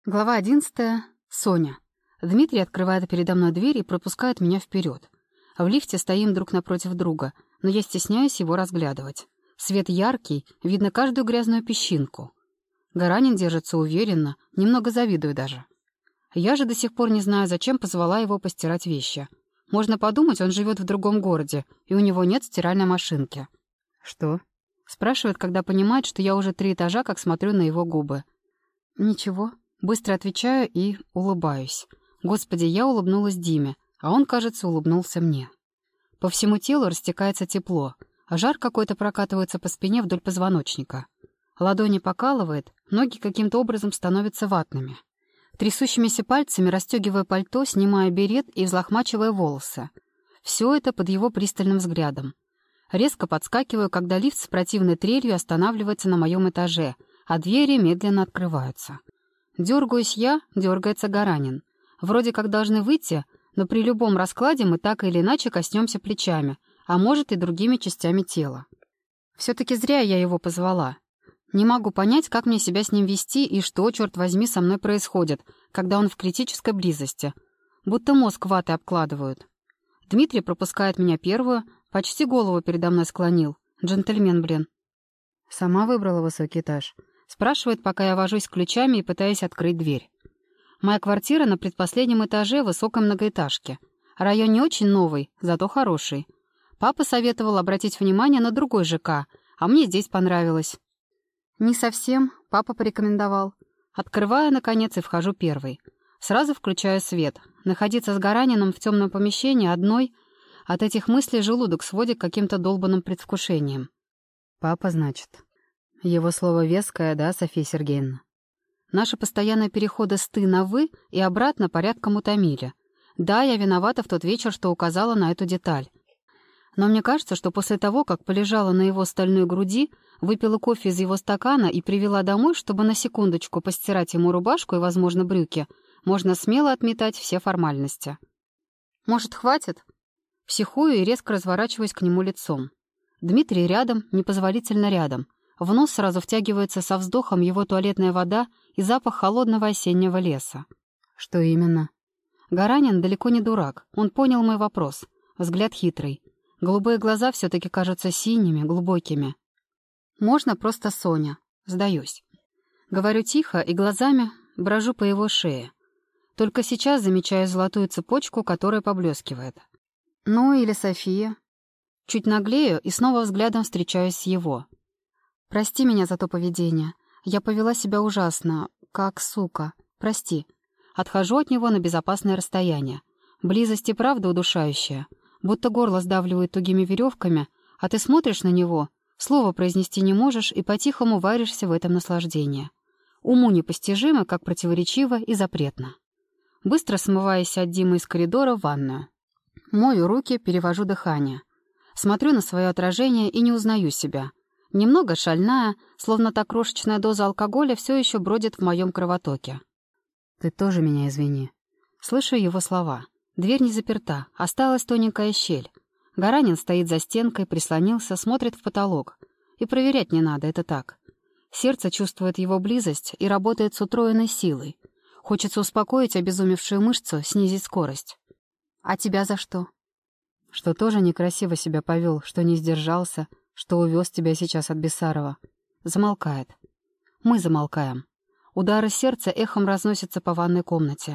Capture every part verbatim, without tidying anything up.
Глава одиннадцатая. Соня. Дмитрий открывает передо мной дверь и пропускает меня вперед. В лифте стоим друг напротив друга, но я стесняюсь его разглядывать. Свет яркий, видно каждую грязную песчинку. Гаранин держится уверенно, немного завидую даже. Я же до сих пор не знаю, зачем позвала его постирать вещи. Можно подумать, он живет в другом городе, и у него нет стиральной машинки. «Что?» — спрашивает, когда понимает, что я уже три этажа, как смотрю на его губы. «Ничего». Быстро отвечаю и улыбаюсь. Господи, я улыбнулась Диме, а он, кажется, улыбнулся мне. По всему телу растекается тепло, а жар какой-то прокатывается по спине вдоль позвоночника. Ладони покалывает, ноги каким-то образом становятся ватными. Трясущимися пальцами расстегивая пальто, снимая берет и взлохмачивая волосы. Все это под его пристальным взглядом. Резко подскакиваю, когда лифт с противной трелью останавливается на моем этаже, а двери медленно открываются. Дергаюсь я, дергается Гаранин. Вроде как должны выйти, но при любом раскладе мы так или иначе коснемся плечами, а может и другими частями тела. Все-таки зря я его позвала. Не могу понять, как мне себя с ним вести и что, черт возьми, со мной происходит, когда он в критической близости. Будто мозг ватой обкладывают. Дмитрий пропускает меня первую, почти голову передо мной склонил. Джентльмен, блин. Сама выбрала высокий этаж. Спрашивает, пока я вожусь ключами и пытаюсь открыть дверь. Моя квартира на предпоследнем этаже высокой многоэтажки. Район не очень новый, зато хороший. Папа советовал обратить внимание на другой ЖК, а мне здесь понравилось. Не совсем, папа порекомендовал. Открываю, наконец, и вхожу первой. Сразу включаю свет. Находиться с Гаранином в темном помещении одной, от этих мыслей желудок сводит каким-то долбанным предвкушением. Папа, значит. Его слово веское, да, Софья Сергеевна? Наши постоянные переходы с «ты» на «вы» и обратно порядком утомили. Да, я виновата в тот вечер, что указала на эту деталь. Но мне кажется, что после того, как полежала на его стальной груди, выпила кофе из его стакана и привела домой, чтобы на секундочку постирать ему рубашку и, возможно, брюки, можно смело отметать все формальности. Может, хватит? Психую и резко разворачиваюсь к нему лицом. Дмитрий рядом, непозволительно рядом. В нос сразу втягивается со вздохом его туалетная вода и запах холодного осеннего леса. Что именно? Гаранин далеко не дурак. Он понял мой вопрос. Взгляд хитрый. Голубые глаза все-таки кажутся синими, глубокими. Можно просто Соня. Сдаюсь. Говорю тихо и глазами брожу по его шее. Только сейчас замечаю золотую цепочку, которая поблескивает. Ну или София. Чуть наглею и снова взглядом встречаюсь с его. Прости меня за то поведение. Я повела себя ужасно, как сука. Прости. Отхожу от него на безопасное расстояние. Близость и правда удушающая. Будто горло сдавливает тугими веревками, а ты смотришь на него, слова произнести не можешь и по-тихому варишься в этом наслаждении. Уму непостижимо, как противоречиво и запретно. Быстро смываясь от Димы из коридора в ванную. Мою руки, перевожу дыхание. Смотрю на свое отражение и не узнаю себя. Немного шальная, словно та крошечная доза алкоголя все еще бродит в моем кровотоке. «Ты тоже меня извини». Слышу его слова. Дверь не заперта, осталась тоненькая щель. Гаранин стоит за стенкой, прислонился, смотрит в потолок. И проверять не надо, это так. Сердце чувствует его близость и работает с утроенной силой. Хочется успокоить обезумевшую мышцу, снизить скорость. «А тебя за что?» «Что тоже некрасиво себя повел, что не сдержался, что увез тебя сейчас от Бессарова». Замолкает. Мы замолкаем. Удары сердца эхом разносятся по ванной комнате.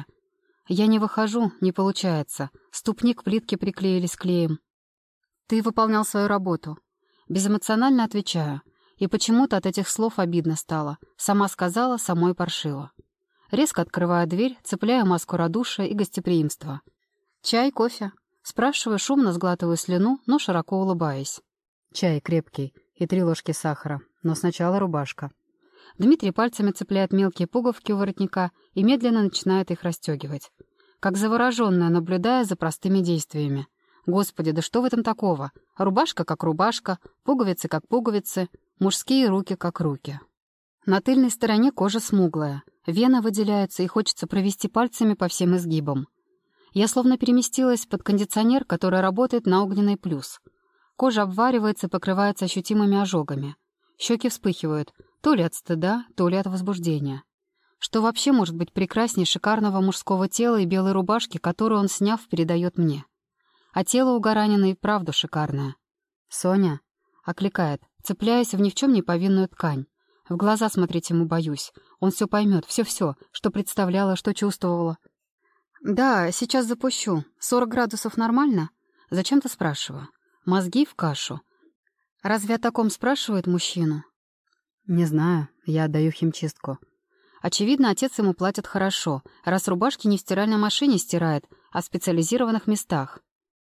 Я не выхожу, не получается. Ступни к плитке приклеились клеем. «Ты выполнял свою работу». Безэмоционально отвечаю. И почему-то от этих слов обидно стало. Сама сказала, самой паршиво. Резко открываю дверь, цепляю маску радушия и гостеприимства. «Чай, кофе?» Спрашиваю, шумно сглатываю слюну, но широко улыбаясь. «Чай крепкий и три ложки сахара, но сначала рубашка». Дмитрий пальцами цепляет мелкие пуговки у воротника и медленно начинает их расстегивать. Как завороженная, наблюдая за простыми действиями. Господи, да что в этом такого? Рубашка как рубашка, пуговицы как пуговицы, мужские руки как руки. На тыльной стороне кожа смуглая, вены выделяются и хочется провести пальцами по всем изгибам. Я словно переместилась под кондиционер, который работает на огненный плюс. Кожа обваривается и покрывается ощутимыми ожогами. Щеки вспыхивают, то ли от стыда, то ли от возбуждения. Что вообще может быть прекрасней шикарного мужского тела и белой рубашки, которую он, сняв, передает мне? А тело у Гаранина и правда шикарное. «Соня!» — окликает, цепляясь в ни в чем не повинную ткань. В глаза смотреть ему боюсь. Он все поймет, все-все, что представляла, что чувствовала. «Да, сейчас запущу. Сорок градусов нормально?» Зачем-то спрашиваю. Мозги в кашу. Разве о таком спрашивает мужчину? «Не знаю, я отдаю в химчистку». Очевидно, отец ему платит хорошо, раз рубашки не в стиральной машине стирает, а в специализированных местах.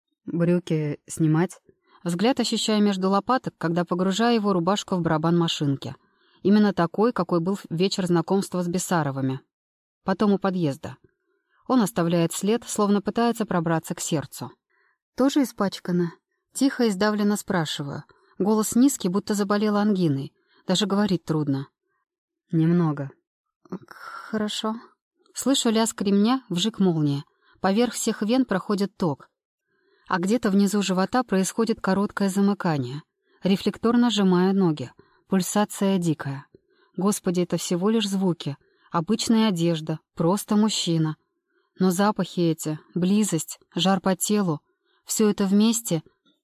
«Брюки снимать?» Взгляд ощущаю между лопаток, когда погружаю его рубашку в барабан машинки. Именно такой, какой был вечер знакомства с Бессаровыми. Потом у подъезда. Он оставляет след, словно пытается пробраться к сердцу. «Тоже испачкана?» Тихо и сдавленно спрашиваю. Голос низкий, будто заболела ангиной. Даже говорить трудно. «Немного». «Хорошо». Слышу лязг ремня, вжик молнии. Поверх всех вен проходит ток. А где-то внизу живота происходит короткое замыкание. Рефлекторно сжимая ноги. Пульсация дикая. Господи, это всего лишь звуки. Обычная одежда. Просто мужчина. Но запахи эти, близость, жар по телу. Все это вместе.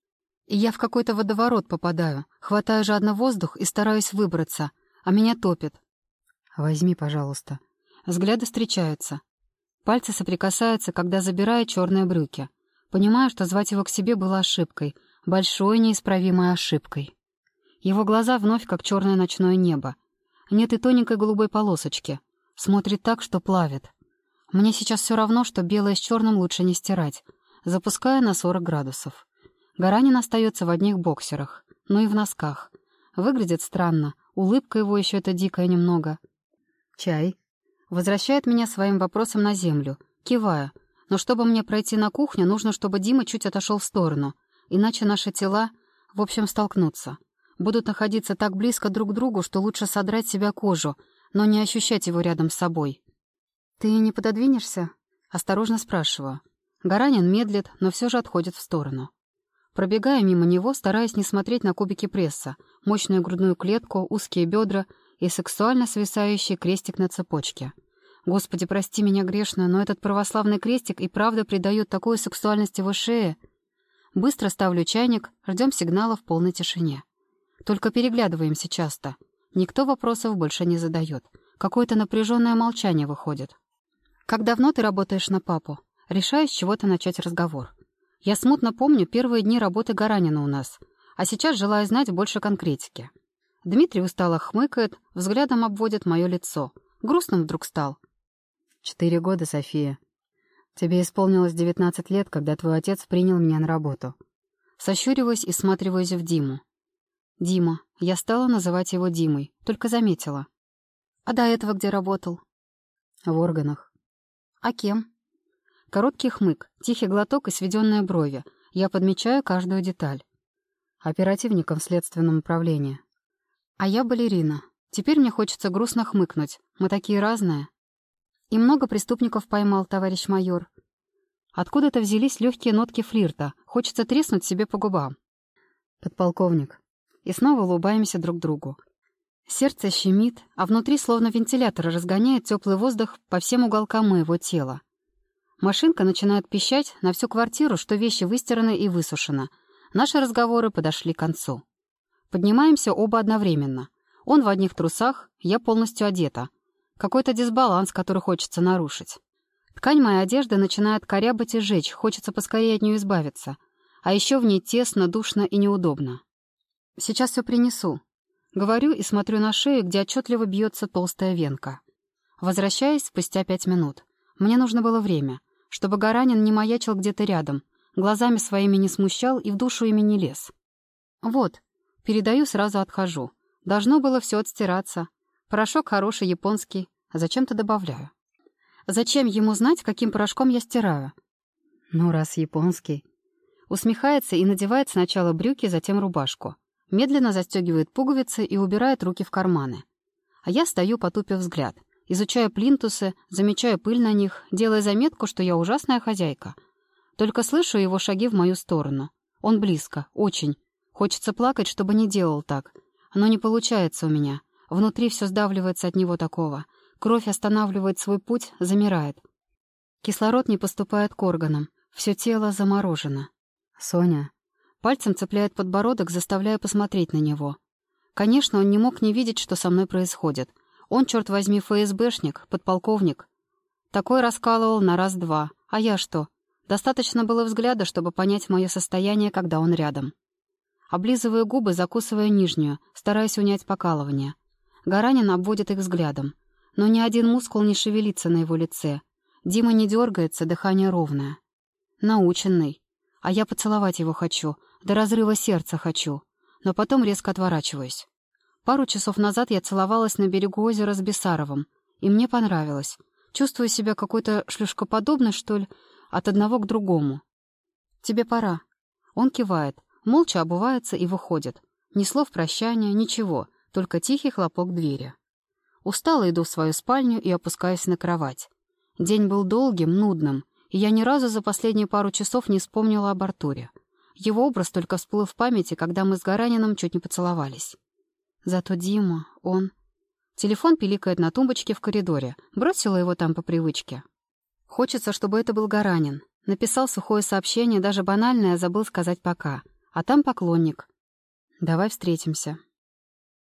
И я в какой-то водоворот попадаю. Хватаю жадно воздух и стараюсь выбраться. А меня топит. «Возьми, пожалуйста». Взгляды встречаются. Пальцы соприкасаются, когда забираю черные брюки. Понимаю, что звать его к себе было ошибкой. Большой неисправимой ошибкой. Его глаза вновь как черное ночное небо. Нет и тоненькой голубой полосочки. Смотрит так, что плавит. Мне сейчас все равно, что белое с черным лучше не стирать. Запускаю на сорок градусов. Гаранин остается в одних боксерах, но и в носках. Выглядит странно. Улыбка его еще это дикая немного. «Чай?» Возвращает меня своим вопросом на землю. Киваю. Но чтобы мне пройти на кухню, нужно, чтобы Дима чуть отошел в сторону. Иначе наши тела, в общем, столкнутся. Будут находиться так близко друг к другу, что лучше содрать с себя кожу, но не ощущать его рядом с собой. «Ты не пододвинешься?» Осторожно спрашиваю. Гаранин медлит, но все же отходит в сторону. Пробегая мимо него, стараясь не смотреть на кубики пресса, мощную грудную клетку, узкие бедра и сексуально свисающий крестик на цепочке. Господи, прости меня грешную, но этот православный крестик и правда придает такую сексуальность его шее. Быстро ставлю чайник, ждем сигнала в полной тишине. Только переглядываемся часто. Никто вопросов больше не задает. Какое-то напряженное молчание выходит. «Как давно ты работаешь на папу?» Решаю с чего-то начать разговор. Я смутно помню первые дни работы Гаранина у нас, а сейчас желаю знать больше конкретики. Дмитрий устало хмыкает, взглядом обводит мое лицо. Грустным вдруг стал. «Четыре года, София. Тебе исполнилось девятнадцать лет, когда твой отец принял меня на работу». Сощуриваюсь и всматриваюсь в Диму. «Дима». Я стала называть его Димой, только заметила. «А до этого где работал?» «В органах». «А кем?» Короткий хмык, тихий глоток и сведенные брови. Я подмечаю каждую деталь. Оперативником в следственном управлении. А я балерина. Теперь мне хочется грустно хмыкнуть. Мы такие разные. И много преступников поймал, товарищ майор. Откуда-то взялись легкие нотки флирта. Хочется треснуть себе по губам. Подполковник. И снова улыбаемся друг другу. Сердце щемит, а внутри словно вентилятор разгоняет теплый воздух по всем уголкам моего тела. Машинка начинает пищать на всю квартиру, что вещи выстираны и высушены. Наши разговоры подошли к концу. Поднимаемся оба одновременно. Он в одних трусах, я полностью одета. Какой-то дисбаланс, который хочется нарушить. Ткань моей одежды начинает корябать и жечь, хочется поскорее от нее избавиться. А еще в ней тесно, душно и неудобно. «Сейчас все принесу». Говорю и смотрю на шею, где отчетливо бьется толстая венка. Возвращаюсь спустя пять минут. Мне нужно было время, чтобы Гаранин не маячил где-то рядом, глазами своими не смущал и в душу ими не лез. Вот, передаю, сразу отхожу. Должно было все отстираться. Порошок хороший, японский. А зачем-то добавляю. Зачем ему знать, каким порошком я стираю? Ну, раз японский. Усмехается и надевает сначала брюки, затем рубашку. Медленно застегивает пуговицы и убирает руки в карманы. А я стою, потупив взгляд. Изучаю плинтусы, замечаю пыль на них, делая заметку, что я ужасная хозяйка. Только слышу его шаги в мою сторону. Он близко, очень. Хочется плакать, чтобы не делал так. Но не получается у меня. Внутри все сдавливается от него такого. Кровь останавливает свой путь, замирает. Кислород не поступает к органам. Все тело заморожено. «Соня». Пальцем цепляет подбородок, заставляя посмотреть на него. Конечно, он не мог не видеть, что со мной происходит. Он, черт возьми, ФСБшник, подполковник. Такой раскалывал на раз-два. А я что? Достаточно было взгляда, чтобы понять мое состояние, когда он рядом. Облизываю губы, закусывая нижнюю, стараясь унять покалывание. Гаранин обводит их взглядом. Но ни один мускул не шевелится на его лице. Дима не дергается, дыхание ровное. Наученный. А я поцеловать его хочу, до разрыва сердца хочу. Но потом резко отворачиваюсь. Пару часов назад я целовалась на берегу озера с Бесаровым, и мне понравилось. Чувствую себя какой-то шлюшкоподобной, что ли, от одного к другому. «Тебе пора». Он кивает, молча обувается и выходит. Ни слов прощания, ничего, только тихий хлопок двери. Устало иду в свою спальню и опускаюсь на кровать. День был долгим, нудным, и я ни разу за последние пару часов не вспомнила об Артуре. Его образ только всплыл в памяти, когда мы с Гаранином чуть не поцеловались. Зато Дима, он... Телефон пиликает на тумбочке в коридоре. Бросила его там по привычке. Хочется, чтобы это был Гаранин. Написал сухое сообщение, даже банальное, забыл сказать «пока». А там поклонник. «Давай встретимся».